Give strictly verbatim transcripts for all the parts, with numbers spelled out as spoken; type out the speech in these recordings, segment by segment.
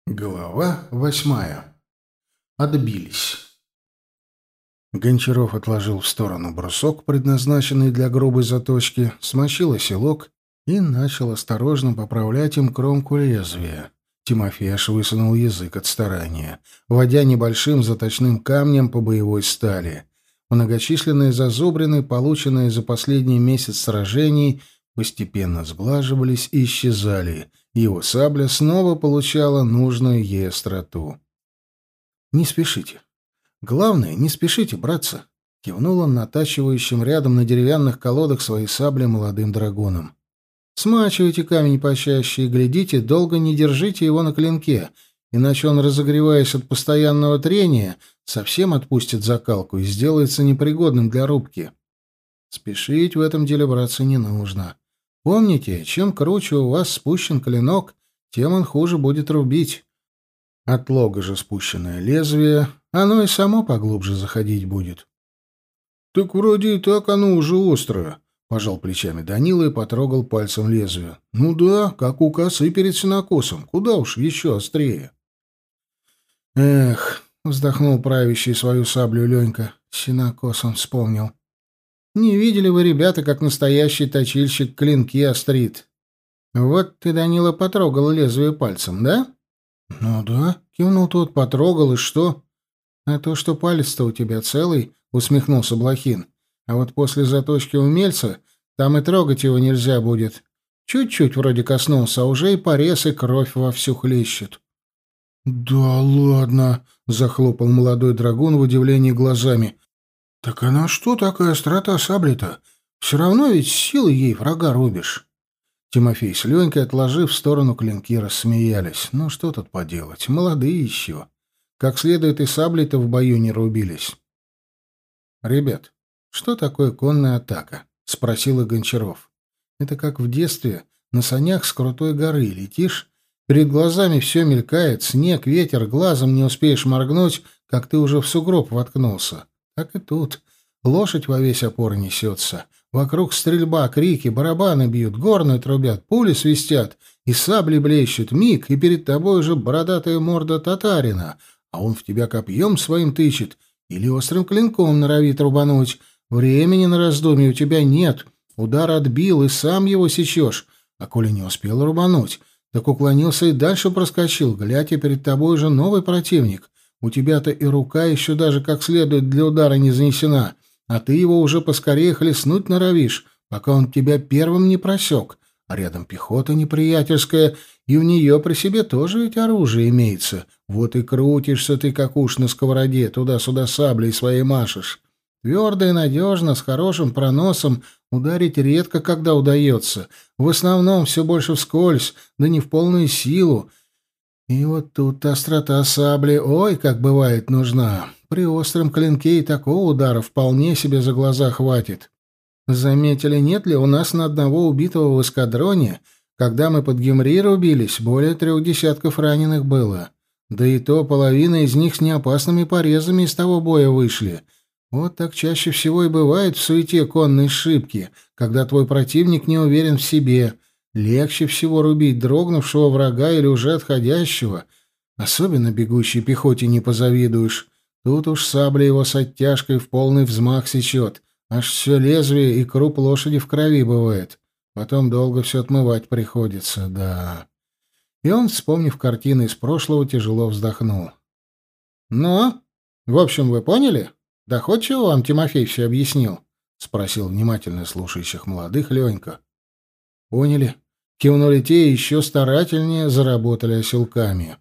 Глава восьмая. Отбились. Гончаров отложил в сторону брусок, предназначенный для грубой заточки, смочил оселок и начал осторожно поправлять им кромку лезвия. Тимофей аж высунул язык от старания, водя небольшим заточным камнем по боевой стали. Многочисленные зазубрины, полученные за последний месяц сражений, постепенно сглаживались и исчезали. Его сабля снова получала нужную ей остроту. «Не спешите. Главное, не спешите, братцы», — кивнул он натачивающим рядом на деревянных колодах свои сабли молодым драгунам. «Смачивайте камень почаще и, глядите, долго не держите его на клинке, иначе он, разогреваясь от постоянного трения, совсем отпустит закалку и сделается непригодным для рубки. Спешить в этом деле, братцы, не нужно. Помните, чем круче у вас спущен клинок, тем он хуже будет рубить. От лога же спущенное лезвие, оно и само поглубже заходить будет». «Так вроде и так оно уже острое», — пожал плечами Данила и потрогал пальцем лезвие. «Ну да, как у косы перед сенокосом, куда уж еще острее». «Эх», — вздохнул правящий свою саблю Ленька, — сенокосом вспомнил. «Не видели вы, ребята, как настоящий точильщик клинки острит? Вот ты, Данила, потрогал лезвие пальцем, да?» «Ну да», — кивнул тот, — потрогал, и что? «А то, что палец-то у тебя целый», — усмехнулся Блохин. «А вот после заточки умельца там и трогать его нельзя будет. Чуть-чуть вроде коснулся, а уже и порез, и кровь вовсю хлещет». «Да ладно», — захлопал молодой драгун в удивлении глазами. «Так она что такая острота сабли-то? Все равно ведь силой ей врага рубишь». Тимофей с Ленькой, отложив в сторону клинки, рассмеялись. «Ну что тут поделать, молодые еще. Как следует и саблей-то в бою не рубились». «Ребят, что такое конная атака?» — спросил их Гончаров. «Это как в детстве на санях с крутой горы летишь, перед глазами все мелькает, снег, ветер, глазом не успеешь моргнуть, как ты уже в сугроб воткнулся. Так и тут. Лошадь во весь опор несется. Вокруг стрельба, крики, барабаны бьют, горны трубят, пули свистят, и сабли блещут. Миг, и перед тобой уже бородатая морда татарина, а он в тебя копьем своим тычет или острым клинком норовит рубануть. Времени на раздумье у тебя нет. Удар отбил, и сам его сечешь. А коли не успел рубануть, так уклонился и дальше проскочил, глядя, перед тобой уже новый противник. У тебя-то и рука еще даже как следует для удара не занесена, а ты его уже поскорее хлестнуть норовишь, пока он тебя первым не просек. А рядом пехота неприятельская, и в нее при себе тоже ведь оружие имеется. Вот и крутишься ты, как уж на сковороде, туда-сюда саблей своей машешь. Твердо и надежно, с хорошим проносом, ударить редко когда удается. В основном все больше вскользь, да не в полную силу. И вот тут острота сабли, ой, как бывает, нужна. При остром клинке и такого удара вполне себе за глаза хватит. Заметили, нет ли у нас на одного убитого в эскадроне, когда мы под Гюмри рубились, более трех десятков раненых было. Да и то половина из них с неопасными порезами из того боя вышли. Вот так чаще всего и бывает в суете конной шибки, когда твой противник не уверен в себе. Легче всего рубить дрогнувшего врага или уже отходящего. Особенно бегущей пехоте не позавидуешь. Тут уж сабля его с оттяжкой в полный взмах сечет. Аж все лезвие и круп лошади в крови бывает. Потом долго все отмывать приходится, да. И он, вспомнив картины из прошлого, тяжело вздохнул. «Ну, в общем, вы поняли? Доходчиво вам Тимофей все объяснил?» — спросил внимательно слушающих молодых Ленька. «Поняли». Кивнули те и еще старательнее заработали оселками.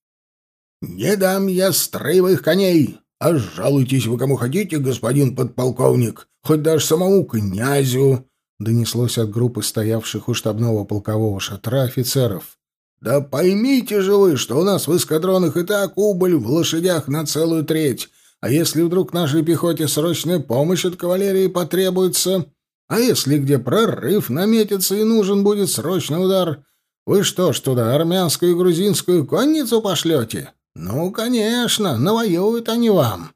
«Не дам я строевых коней, а жалуйтесь вы кому хотите, господин подполковник, хоть даже самому князю», — донеслось от группы стоявших у штабного полкового шатра офицеров. «Да поймите же вы, что у нас в эскадронах и так убыль в лошадях на целую треть, а если вдруг нашей пехоте срочная помощь от кавалерии потребуется... А если где прорыв наметится и нужен будет срочный удар, вы что ж туда армянскую и грузинскую конницу пошлете? Ну, конечно, навоюют они вам».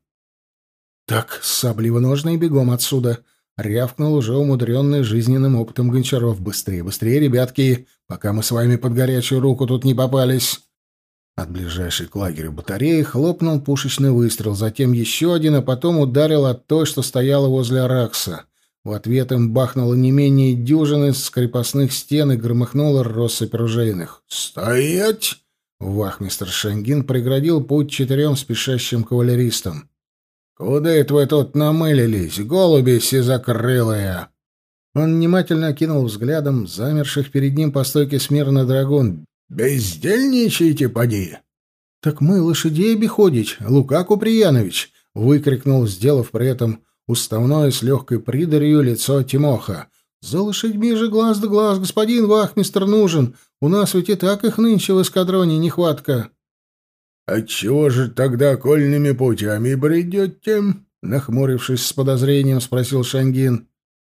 «Так, сабли в ножны и бегом отсюда», — рявкнул уже умудренный жизненным опытом Гончаров. «Быстрее, быстрее, ребятки, пока мы с вами под горячую руку тут не попались». От ближайшей к лагерю батареи хлопнул пушечный выстрел, затем еще один, а потом ударил от той, что стояла возле Аракса. В ответ им бахнуло не менее дюжины с крепостных стен и громыхнула россыпь ружейных. «Стоять!» Вахмистр Шангин преградил путь четырем спешащим кавалеристам. «Куда это вы тут намылились, голуби сизокрылые?» Он внимательно окинул взглядом замерших перед ним по стойке смирно драгун. «Бездельничайте, поди!» «Так мы лошадей обиходить, Лука Куприянович!» — выкрикнул, сделав при этом уставное с легкой придарью лицо Тимоха. «За лошадьми же глаз да глаз, господин вахмистр нужен. У нас ведь и так их нынче в эскадроне нехватка». «Отчего же тогда кольными путями бредете?» — нахмурившись с подозрением, спросил Шангин.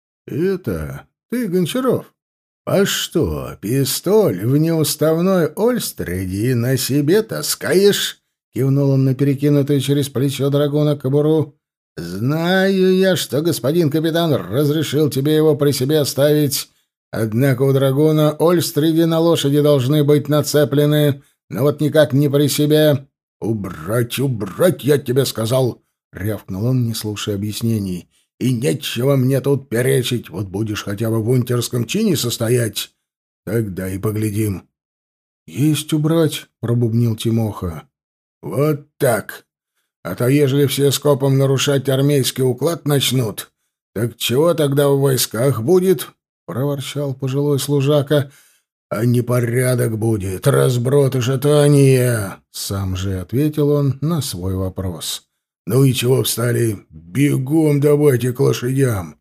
«Это ты, Гончаров? А что, пистоль в неуставной ольстреди на себе таскаешь?» — кивнул он на перекинутую через плечо драгуна кобуру. «Знаю я, что господин капитан разрешил тебе его при себе оставить. Однако у драгуна ольстреди на лошади должны быть нацеплены, но вот никак не при себе. Убрать, убрать, я тебе сказал!» — рявкнул он, не слушая объяснений. «И нечего мне тут перечить. Вот будешь хотя бы в унтерском чине состоять, тогда и поглядим». «Есть убрать», — пробубнил Тимоха. «Вот так. А то ежели все скопом нарушать армейский уклад начнут, так чего тогда в войсках будет?» — проворчал пожилой служака. «А непорядок будет, разброд и шатание», — сам же ответил он на свой вопрос. «Ну и чего встали? Бегом давайте к лошадям!»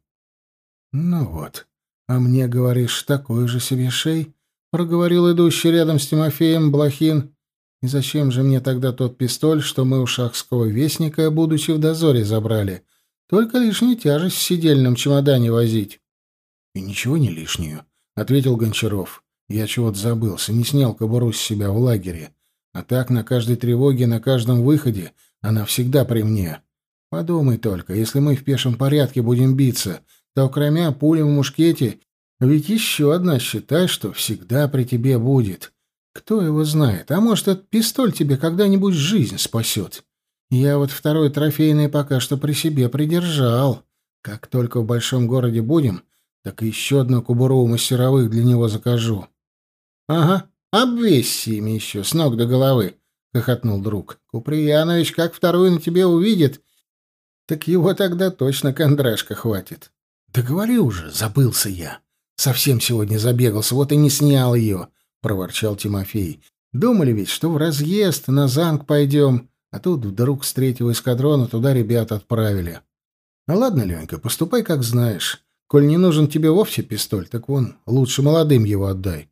«Ну вот, а мне, говоришь, такой же себе шей?» — проговорил идущий рядом с Тимофеем Блохин. «И зачем же мне тогда тот пистоль, что мы у шахского вестника, будучи в дозоре, забрали? Только лишнюю тяжесть в сидельном чемодане возить». «И ничего не лишнюю», — ответил Гончаров. «Я чего-то забылся, не снял кобуру с себя в лагере. А так на каждой тревоге, на каждом выходе она всегда при мне. Подумай только, если мы в пешем порядке будем биться, то кроме пули в мушкете, ведь еще одна, считай, что всегда при тебе будет. Кто его знает, а может, этот пистоль тебе когда-нибудь жизнь спасет. Я вот второй трофейный пока что при себе придержал. Как только в большом городе будем, так и еще одну кобуру у мастеровых для него закажу». «Ага, обвесься ими еще с ног до головы», — хохотнул друг. «Куприянович как вторую на тебе увидит, так его тогда точно кондрашка хватит». «Да говори уже, забылся я. Совсем сегодня забегался, вот и не снял ее», — проворчал Тимофей. «Думали ведь, что в разъезд на Занг пойдем, а тут вдруг с третьего эскадрона туда ребят отправили. Ну ладно, Ленька, поступай как знаешь. Коль не нужен тебе вовсе пистоль, так вон, лучше молодым его отдай».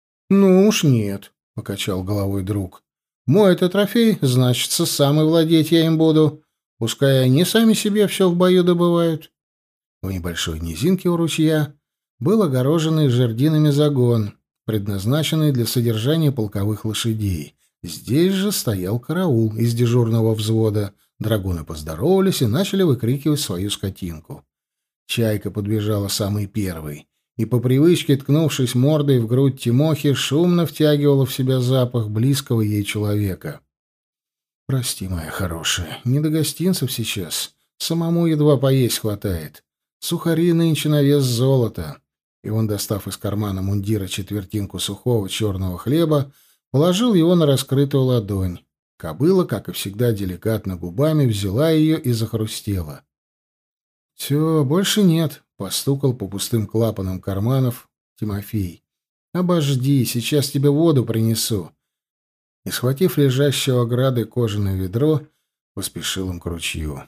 «Ну уж нет», — покачал головой друг. «Мой это трофей, значится, сам и владеть я им буду. Пускай они сами себе все в бою добывают». В небольшой низинке у ручья был огороженный жердинами загон, предназначенный для содержания полковых лошадей. Здесь же стоял караул из дежурного взвода. Драгуны поздоровались и начали выкрикивать свою скотинку. Чайка подбежала самой первой и, по привычке, ткнувшись мордой в грудь Тимохи, шумно втягивала в себя запах близкого ей человека. «Прости, моя хорошая, не до гостинцев сейчас. Самому едва поесть хватает. Сухари нынче на вес золота». И он, достав из кармана мундира четвертинку сухого черного хлеба, положил его на раскрытую ладонь. Кобыла, как и всегда, деликатно губами взяла ее и захрустела. «Все, больше нет», — постукал по пустым клапанам карманов Тимофей. «Обожди, сейчас тебе воду принесу». И, схватив лежащее у ограды кожаное ведро, поспешил им к ручью.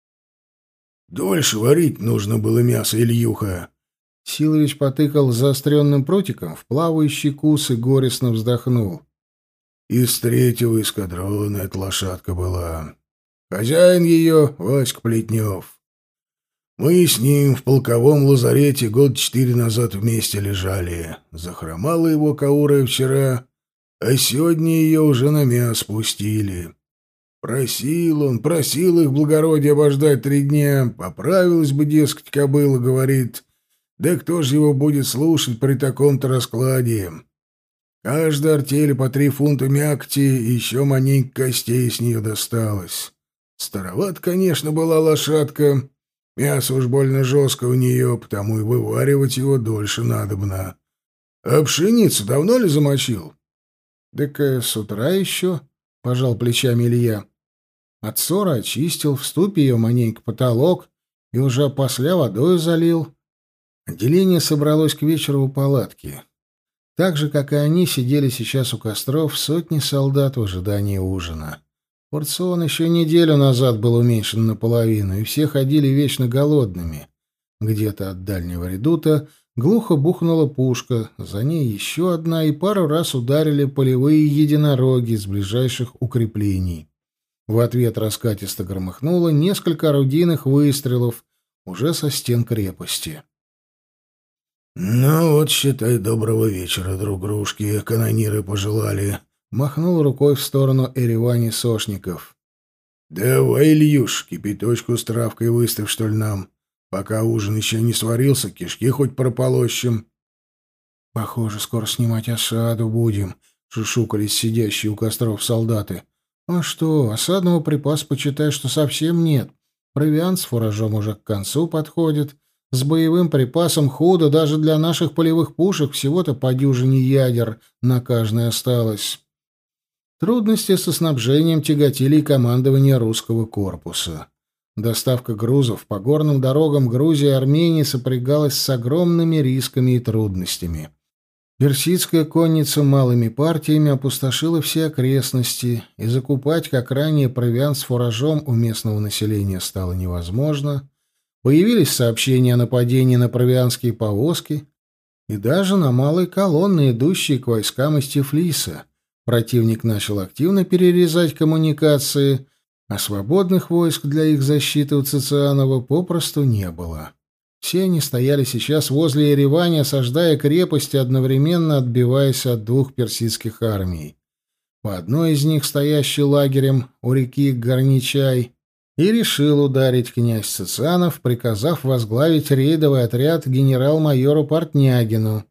«Дольше варить нужно было мясо, Ильюха». Силович потыкал заостренным прутиком в плавающий кус и горестно вздохнул. «Из третьего эскадрона эта лошадка была. Хозяин ее — Васька Плетнев. Мы с ним в полковом лазарете год четыре назад вместе лежали. Захромала его каурая вчера, а сегодня ее уже на мясо пустили. Просил он, просил их благородие обождать три дня. Поправилась бы, дескать, кобыла, говорит. Да кто же его будет слушать при таком-то раскладе? Каждой артели по три фунта мякти и еще маленько костей с нее досталось. Староват, конечно, была лошадка. Мясо уж больно жестко у нее, потому и вываривать его дольше надобно. А пшеницу давно ли замочил? — Так э, с утра еще, — пожал плечами Илья. От ссора очистил, в ступе ее маненько потолок и уже опосля водой залил. Отделение собралось к вечеру у палатки. Так же, как и они, сидели сейчас у костров сотни солдат в ожидании ужина. Порцион еще неделю назад был уменьшен наполовину, и все ходили вечно голодными. Где-то от дальнего редута глухо бухнула пушка, за ней еще одна, и пару раз ударили полевые единороги с ближайших укреплений. В ответ раскатисто громыхнуло несколько орудийных выстрелов уже со стен крепости. «Ну вот, считай, доброго вечера, друг-дружки, канониры пожелали», — махнул рукой в сторону Эревани Сошников. «Давай, Ильюш, кипяточку с травкой выставь, что ли, нам. Пока ужин еще не сварился, кишки хоть прополощем». «Похоже, скоро снимать осаду будем», — шушукались сидящие у костров солдаты. «А что, осадного припаса, почитай, что совсем нет. Провиант с фуражом уже к концу подходит. С боевым припасом худо даже для наших полевых пушек, всего-то по дюжине ядер на каждой осталось». Трудности со снабжением тяготили и командование русского корпуса. Доставка грузов по горным дорогам Грузии и Армении сопрягалась с огромными рисками и трудностями. Персидская конница малыми партиями опустошила все окрестности, и закупать, как ранее, провиант с фуражом у местного населения стало невозможно. Появились сообщения о нападении на провианские повозки и даже на малые колонны, идущие к войскам из Тифлиса. Противник начал активно перерезать коммуникации, а свободных войск для их защиты у Цицианова попросту не было. Все они стояли сейчас возле Еревани, осаждая крепость и одновременно отбиваясь от двух персидских армий. По одной из них, стоящей лагерем у реки Горничай, и решил ударить князь Цицианов, приказав возглавить рейдовый отряд генерал-майору Портнягину.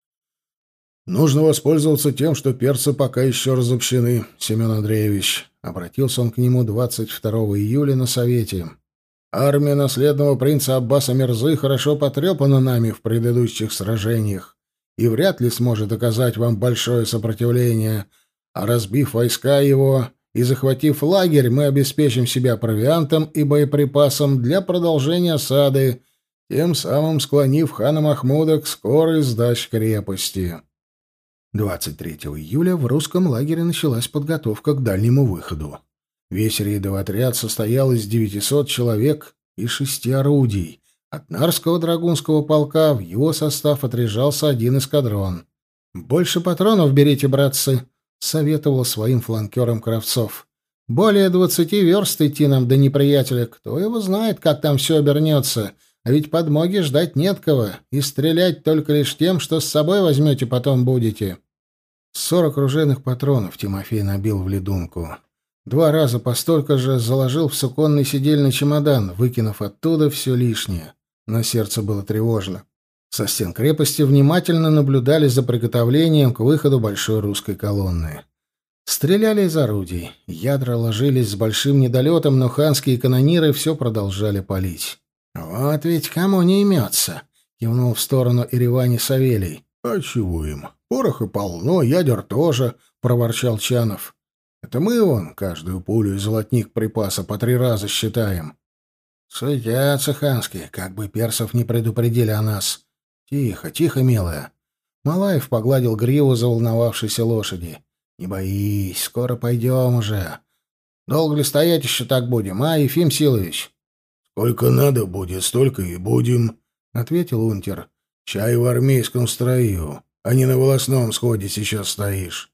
«Нужно воспользоваться тем, что перцы пока еще разобщены, Семен Андреевич», — обратился он к нему двадцать второго июля на совете. «Армия наследного принца Аббаса Мирзы хорошо потрепана нами в предыдущих сражениях и вряд ли сможет оказать вам большое сопротивление, а разбив войска его и захватив лагерь, мы обеспечим себя провиантом и боеприпасом для продолжения осады, тем самым склонив хана Махмуда к скорой сдаче крепости». двадцать третьего июля в русском лагере началась подготовка к дальнему выходу. Весь рейдовый отряд состоял из девятисот человек и шести орудий. От Нарского драгунского полка в его состав отряжался один эскадрон. «Больше патронов берите, братцы», — советовал своим фланкерам Кравцов. «Более двадцати верст идти нам до неприятеля. Кто его знает, как там все обернется. А ведь подмоги ждать нет кого, и стрелять только лишь тем, что с собой возьмете, потом будете». Сорок ружейных патронов Тимофей набил в ледунку. Два раза по столько же заложил в суконный сидельный чемодан, выкинув оттуда все лишнее. Но сердце было тревожно. Со стен крепости внимательно наблюдали за приготовлением к выходу большой русской колонны. Стреляли из орудий. Ядра ложились с большим недолетом, но ханские канониры все продолжали палить. «Вот ведь кому не имется!» — кивнул в сторону Еревани Савелий. «А чего им? Пороха полно, ядер тоже», — проворчал Чанов. «Это мы, вон, каждую пулю и золотник припаса по три раза считаем». «Суетятся ханские, как бы персов не предупредили о нас». «Тихо, тихо, милая». Малаев погладил гриву заволновавшейся лошади. «Не боись, скоро пойдем уже. Долго ли стоять еще так будем, а, Ефим Силович?» «Сколько надо будет, столько и будем», — ответил унтер. «Чай в армейском строю, а не на волосном сходе сейчас стоишь».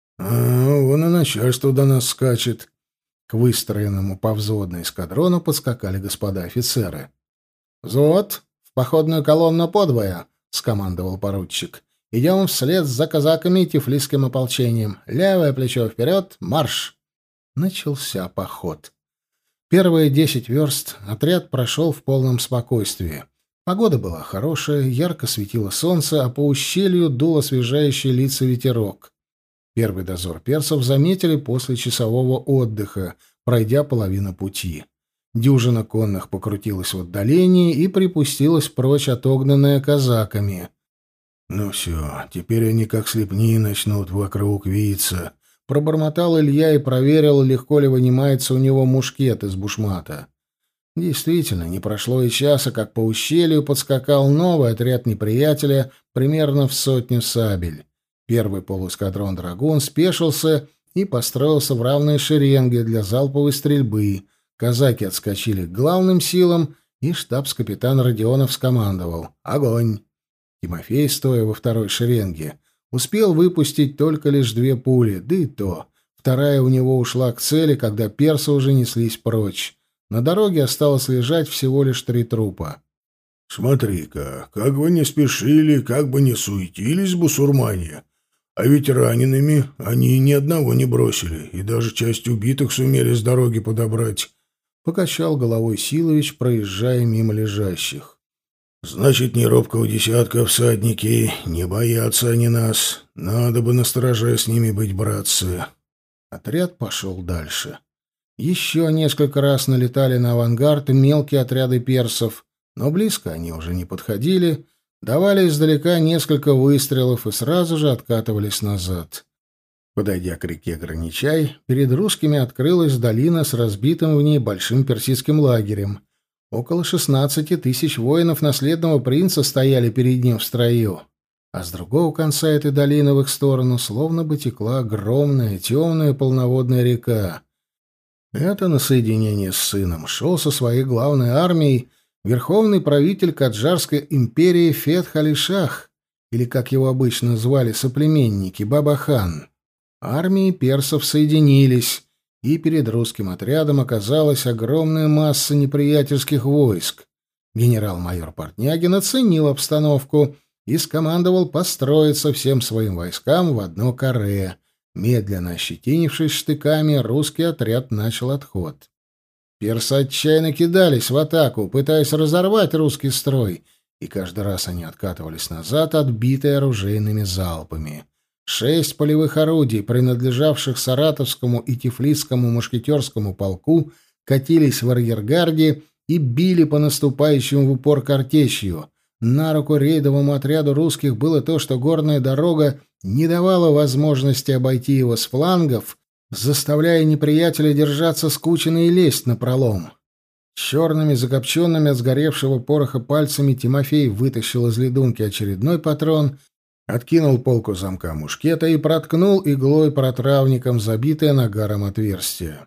«А, вон и начальство до нас скачет». К выстроенному по взводной эскадрону подскакали господа офицеры. «Взвод, в походную колонну подвое», — скомандовал поручик. «Идем вслед за казаками и тифлисским ополчением. Левое плечо вперед, марш!» Начался поход. Первые десять верст отряд прошел в полном спокойствии. Погода была хорошая, ярко светило солнце, а по ущелью дул освежающий лица ветерок. Первый дозор персов заметили после часового отдыха, пройдя половину пути. Дюжина конных покрутилась в отдалении и припустилась прочь, отогнанная казаками. «Ну все, теперь они как слепни начнут вокруг виться», — пробормотал Илья и проверил, легко ли вынимается у него мушкет из бушмата. Действительно, не прошло и часа, как по ущелью подскакал новый отряд неприятеля примерно в сотню сабель. Первый полуэскадрон «Драгун» спешился и построился в равные шеренги для залповой стрельбы. Казаки отскочили к главным силам, и штабс-капитан Родионов скомандовал «Огонь!». Тимофей, стоя во второй шеренге, успел выпустить только лишь две пули, да и то. Вторая у него ушла к цели, когда персы уже неслись прочь. На дороге осталось лежать всего лишь три трупа. «Смотри-ка, как бы не спешили, как бы не суетились бусурмане. А ведь ранеными они ни одного не бросили, и даже часть убитых сумели с дороги подобрать», — покачал головой Силович, проезжая мимо лежащих. «Значит, не робкого десятка всадники, не боятся они нас. Надо бы настороже с ними быть, братцы». Отряд пошел дальше. Еще несколько раз налетали на авангард мелкие отряды персов, но близко они уже не подходили, давали издалека несколько выстрелов и сразу же откатывались назад. Подойдя к реке Граничай, перед русскими открылась долина с разбитым в ней большим персидским лагерем. Около шестнадцати тысяч воинов наследного принца стояли перед ним в строю, а с другого конца этой долины в их сторону словно бы текла огромная темная полноводная река. Это на соединение с сыном шел со своей главной армией верховный правитель Каджарской империи Фетх-Али-Шах, или, как его обычно звали соплеменники, Баба-хан. Армии персов соединились, и перед русским отрядом оказалась огромная масса неприятельских войск. Генерал-майор Портнягин оценил обстановку и скомандовал построиться всем своим войскам в одно каре. Медленно ощетинившись штыками, русский отряд начал отход. Персы отчаянно кидались в атаку, пытаясь разорвать русский строй, и каждый раз они откатывались назад, отбитые оружейными залпами. Шесть полевых орудий, принадлежавших Саратовскому и Тифлисскому мушкетерскому полку, катились в арьергарде и били по наступающим в упор картечью. На руку рейдовому отряду русских было то, что горная дорога не давала возможности обойти его с флангов, заставляя неприятеля держаться скучно и лезть напролом. Черными, закопченными от сгоревшего пороха пальцами Тимофей вытащил из ледунки очередной патрон, откинул полку замка мушкета и проткнул иглой протравником забитое нагаром отверстие.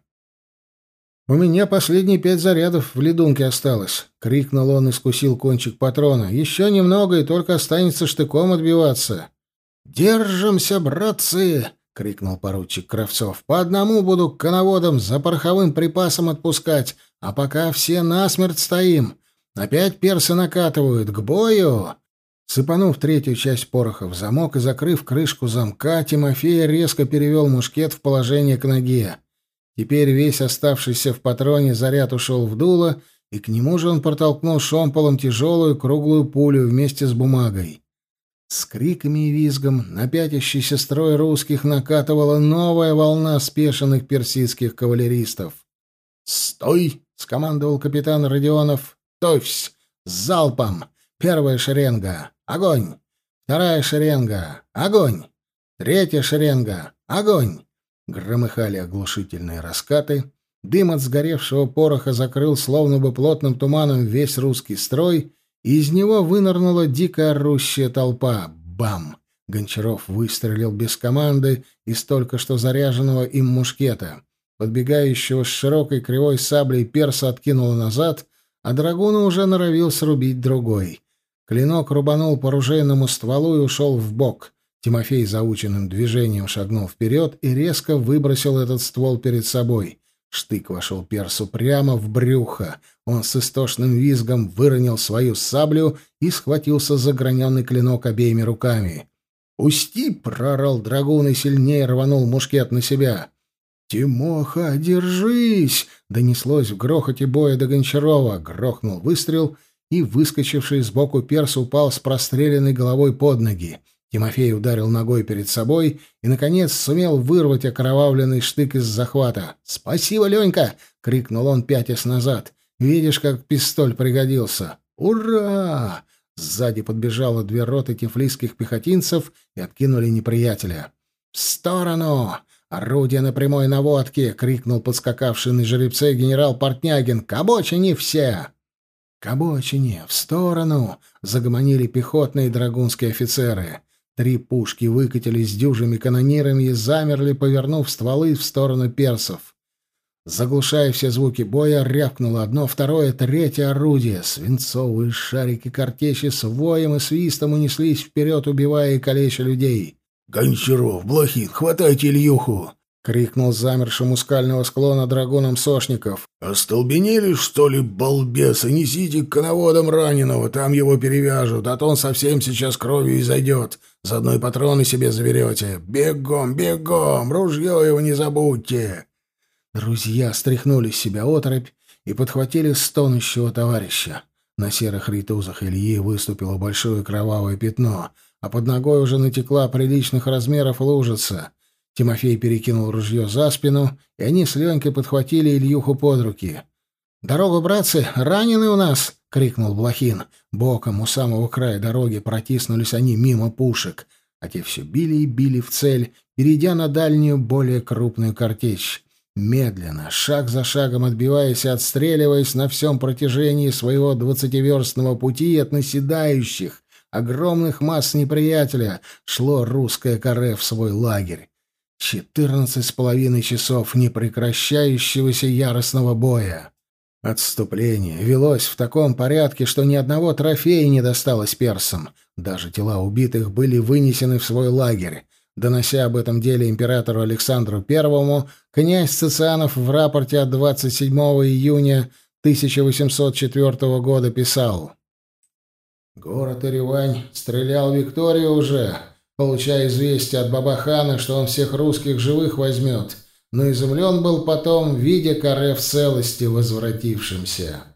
«У меня последние пять зарядов в ледунке осталось», — крикнул он и скусил кончик патрона. «Еще немного, и только останется штыком отбиваться». «Держимся, братцы!» — крикнул поручик Кравцов. «По одному буду к коноводам за пороховым припасом отпускать, а пока все насмерть стоим. Опять персы накатывают. К бою!» Сыпанув третью часть пороха в замок и закрыв крышку замка, Тимофей резко перевел мушкет в положение к ноге. Теперь весь оставшийся в патроне заряд ушел в дуло, и к нему же он протолкнул шомполом тяжелую круглую пулю вместе с бумагой. С криками и визгом на пятящийся строй русских накатывала новая волна спешенных персидских кавалеристов. «Стой!» — скомандовал капитан Родионов. «Товсь! С залпом! Первая шеренга! Огонь! Вторая шеренга! Огонь! Третья шеренга! Огонь!» Громыхали оглушительные раскаты. Дым от сгоревшего пороха закрыл словно бы плотным туманом весь русский строй, и из него вынырнула дикая орущая толпа. Бам! Гончаров выстрелил без команды из только что заряженного им мушкета. Подбегающего с широкой кривой саблей перса откинуло назад, а драгуна уже норовил срубить другой. Клинок рубанул по ружейному стволу и ушел вбок. Тимофей заученным движением шагнул вперед и резко выбросил этот ствол перед собой. Штык вошел персу прямо в брюхо. Он с истошным визгом выронил свою саблю и схватился за граненый клинок обеими руками. «Пусти!» — прорал драгун и сильнее рванул мушкет на себя. «Тимоха, держись!» — донеслось в грохоте боя до Гончарова. Грохнул выстрел, и выскочивший сбоку перс упал с простреленной головой под ноги. Тимофей ударил ногой перед собой и, наконец, сумел вырвать окровавленный штык из захвата. «Спасибо, Ленька!» — крикнул он, пятясь назад. «Видишь, как пистоль пригодился!» «Ура!» Сзади подбежало две роты тифлисских пехотинцев и откинули неприятеля. «В сторону! Орудие на прямой наводке!» — крикнул подскакавший на жеребце генерал Портнягин. «К обочине все!» «К обочине! В сторону!» — загомонили пехотные и драгунские офицеры. Три пушки выкатились дюжими канонирами и замерли, повернув стволы в сторону персов. Заглушая все звуки боя, рявкнуло одно, второе, третье орудие. Свинцовые шарики картечи с воем и свистом унеслись вперед, убивая и калеча людей. «Гончаров, Блохин, хватайте Ильюху!» — крикнул замершим у скального склона драгуном Сошников. «Остолбенели, что ли, балбесы? Несите к коноводам раненого, там его перевяжут, а то он совсем сейчас кровью изойдет. Заодно и патроны себе заберете. Бегом, бегом, ружье его не забудьте!» Друзья стряхнули с себя оторопь и подхватили стонущего товарища. На серых ритузах Ильи выступило большое кровавое пятно, а под ногой уже натекла приличных размеров лужица. Тимофей перекинул ружье за спину, и они с Ленькой подхватили Ильюху под руки. «Дорогу, братцы, ранены у нас!» — крикнул Блохин. Боком у самого края дороги протиснулись они мимо пушек, а те все били и били в цель, перейдя на дальнюю, более крупную картечь. Медленно, шаг за шагом отбиваясь и отстреливаясь на всем протяжении своего двадцативерстного пути от наседающих, огромных масс неприятеля, шло русское каре в свой лагерь. Четырнадцать с половиной часов непрекращающегося яростного боя. Отступление велось в таком порядке, что ни одного трофея не досталось персам. Даже тела убитых были вынесены в свой лагерь. Донося об этом деле императору Александру Первому, князь Цицианов в рапорте от двадцать седьмого июня тысяча восемьсот четвёртого года писал: «Город Еревань стрелял Викторию уже, получая известие от Баба-хана, что он всех русских живых возьмет, но изумлен был потом, видя каре в целости возвратившимся».